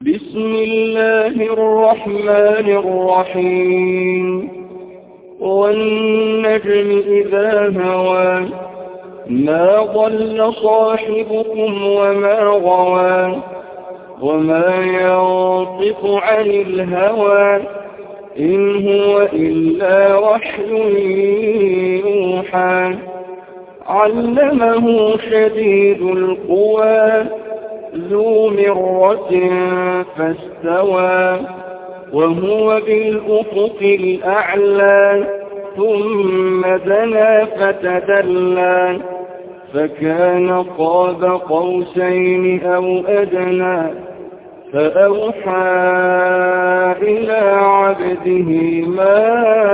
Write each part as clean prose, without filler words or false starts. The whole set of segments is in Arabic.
بسم الله الرحمن الرحيم والنجم إذا هوى ما ضل صاحبكم وما غوى وما ينطق عن الهوى إن هو إلا وحي يوحى علمه شديد القوى ذو مرة فاستوى وهو بالأفق الأعلى ثم دنا فتدلى فكان قاب قوسين أو أدنى فأوحى إلى عبده ما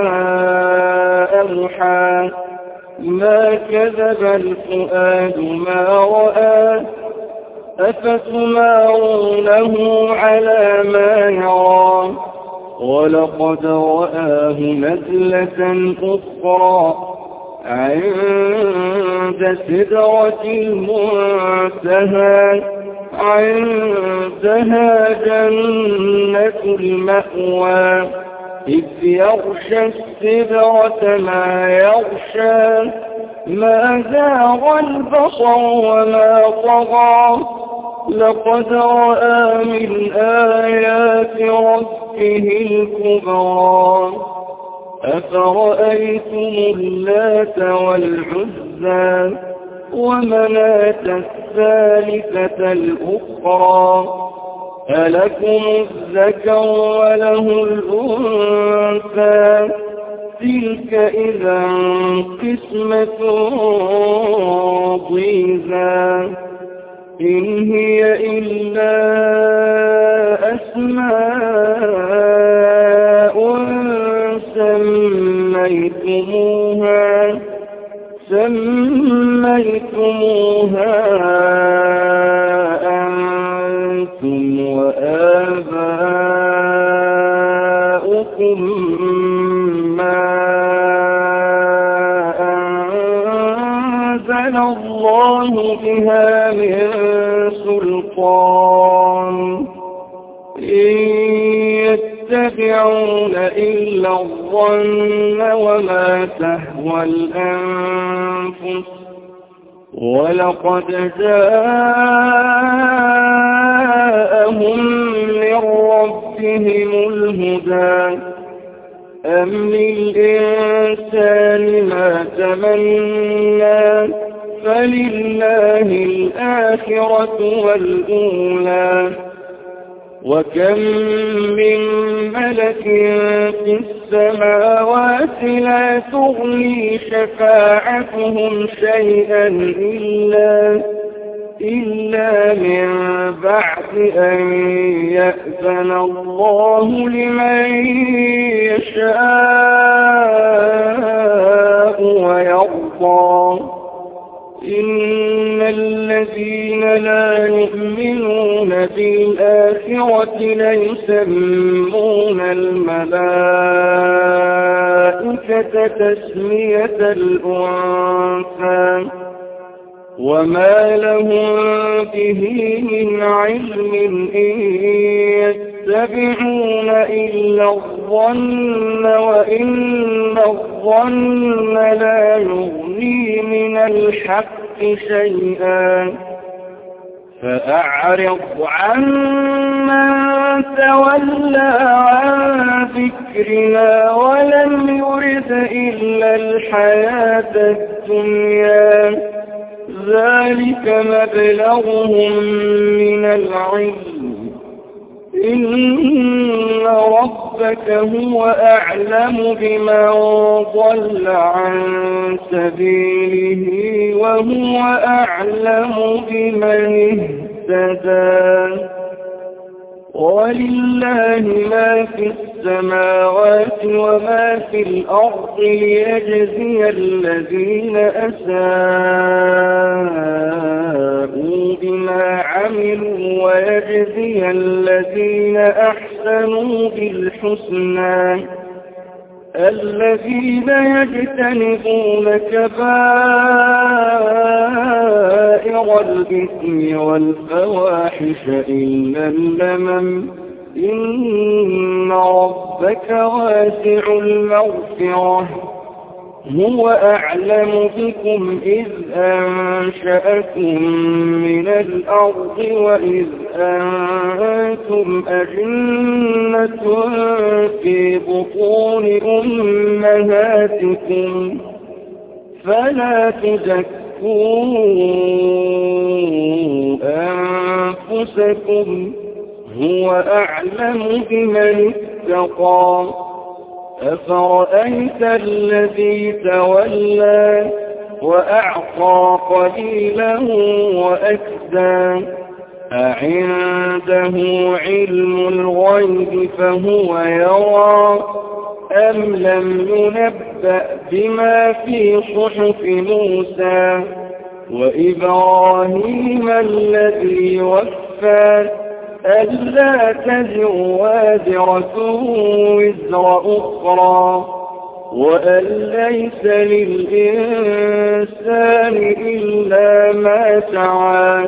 أوحى ما كذب الفؤاد ما رأى أفتمارونه على ما يرى ولقد رآه نزلة أخرى عند سدرة المنتهى عندها جنة المأوى إذ يغشى السدرة ما يغشى ما زاغ البصر وما طغى لقد رأى من آيات ربه الكبرى أفرأيتم اللات والعزى ومناة الثالثة الأخرى ألكم الذكر وله الأنثى تلك إذا قسمة ضيزى إن هي إلا أسماء سميتموها أنتم وآباؤكم ما أنزل الله بها من سلطان إن يتبعون إلا الظن وما تهوى الأنفس ولقد جاءهم من ربهم الهدى أم للإنسان ما تمنى فلله الآخرة والأولى وكم من ملك في السماوات لا تغني شفاعتهم شيئا إلا من بعد أن يأذن الله لمن يشاء ويرضى إن الذين لا يؤمنون بالآخرة ليسمون الملائكة تسمية الأنثى وما لهم به من علم إن يتبعون إلا الظن وإن الظن لا يغني من الحق شيئا فأعرض عمن تولى عن ذكرنا ولم يرد إلا الحياة الدنيا ذلك مبلغهم من العلم إن ربك هو أعلم بمن ضل عن سبيله وهو أعلم بمن اهتدى ولله ما في السماوات وما في الأرض ليجزي الذين أساءوا بما عملوا ويجزي الذين أحسنوا بالحسنى الذين يجتنبون كبائر الإثم والفواحش إلا اللمم إن ربك واسع المغفرة هو أعلم بكم إذ أنشأكم من الأرض وإذ أنتم أجنة في بطون أمهاتكم فلا تزكوا أنفسكم هو أعلم بمن اتقى أفرأيت الذي تولى وأعطى قليلا وأكدى أعنده علم الغيب فهو يرى أم لم ينبأ بما في صحف موسى وإبراهيم الذي وفى ألا تزر وازرة وزر أخرى وأن ليس للإنسان إلا ما سعى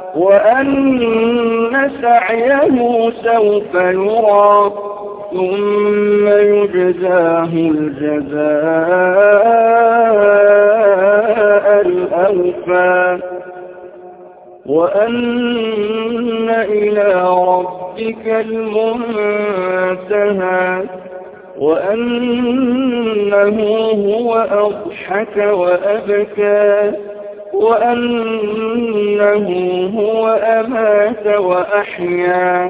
وأن سعيه سوف يرى ثم يجزاه الجزاء الأوفى وأن إلى ربك المنتهى وأنه هو أضحك وأبكى وأنه هو أمات وأحيا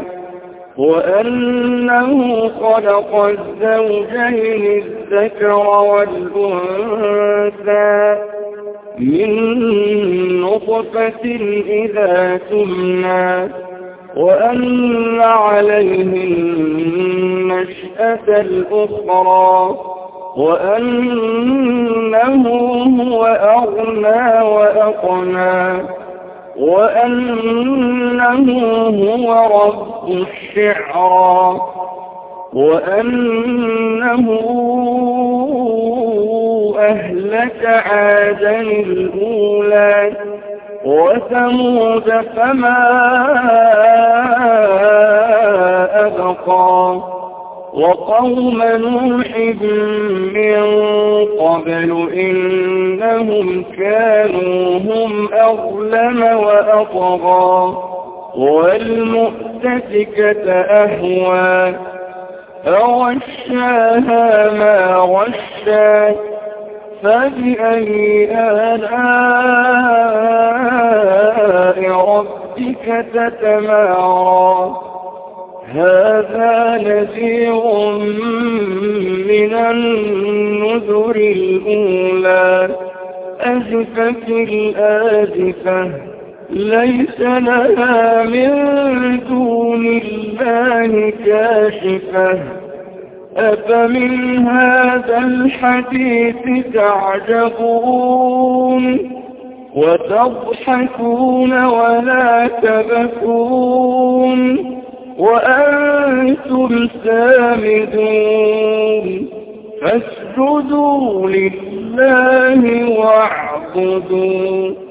وأنه خلق الزوجين الذكر والأنثى من نطفة إذا تمنى وأن عليه النشأة الأخرى وأنه هو أغنى وأقنى وأنه هو رب الشعرى وأنه أهلك عادا الأولى وثمود فما أبقى وقوم نوح من قبل إنهم كانوا هم أظلم وأطغى والمؤتفكة أهوى فغشاها ما غشى فبأي آلاء ربك تتمارى هذا نذير من النذر الأولى أزفت الآزفة ليس لها من دون الله كاشفة أفمن هذا الحديث تعجبون وتضحكون ولا تبكون وأنتم سامدون فاسجدوا لله واعبدوا